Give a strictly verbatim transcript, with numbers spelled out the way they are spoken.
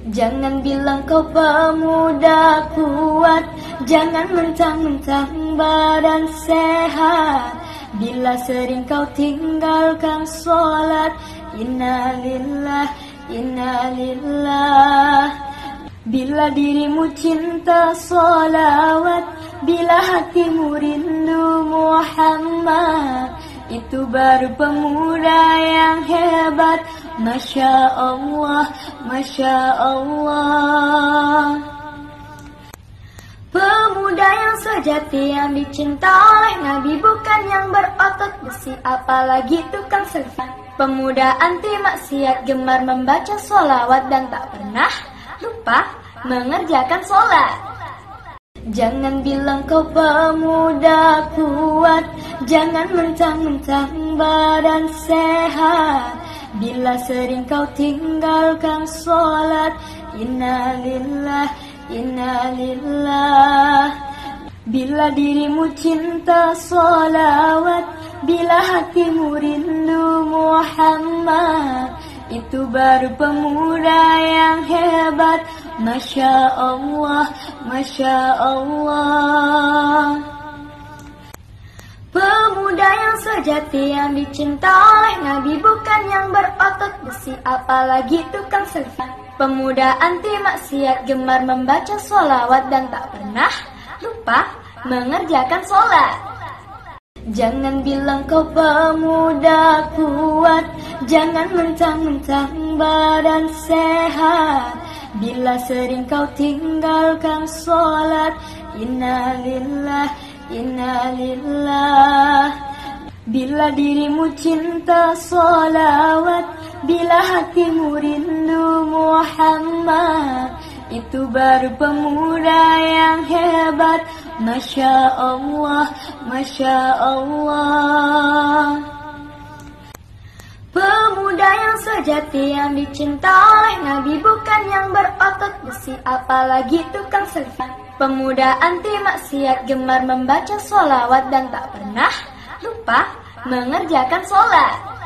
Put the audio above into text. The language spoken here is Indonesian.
Jangan bilang kau pemuda kuat, jangan mentang-mentang badan sehat. Bila sering kau tinggalkan sholat, innalillah, innalillah. Bila dirimu cinta sholawat, bila hatimu rindu Muhammad, itu baru pemuda yang hebat. Masya Allah, Masya Allah. Pemuda yang sejati yang dicinta oleh Nabi, bukan yang berotot besi apalagi tukang selfie. Pemuda anti maksiat, gemar membaca sholawat dan tak pernah lupa mengerjakan sholat. Jangan bilang kau pemuda kuat, jangan mentang-mentang badan sehat. Bila sering kau tinggalkan sholat, innalillah, innalillah. Bila dirimu cinta sholawat, bila hatimu rindu Muhammad, itu baru pemuda yang hebat. Masya Allah, Masya Allah. Pemuda yang sejati yang dicinta oleh Nabi, bukan yang berotot besi apalagi tukang selfie. Pemuda anti maksiat, gemar membaca sholawat dan tak pernah lupa mengerjakan sholat. Jangan bilang kau pemuda kuat, jangan mentang-mentang badan sehat. Bila sering kau tinggalkan sholat, innalillah, innalillah. Bila dirimu cinta sholawat, bila hatimu rindu Muhammad, itu baru pemuda yang hebat. Masya Allah, Masya Allah. Pemuda yang sejati yang dicinta oleh Nabi, bukan yang berotot besi apalagi tukang selfie. Pemuda anti maksiat, gemar membaca sholawat dan tak pernah lupa mengerjakan sholat.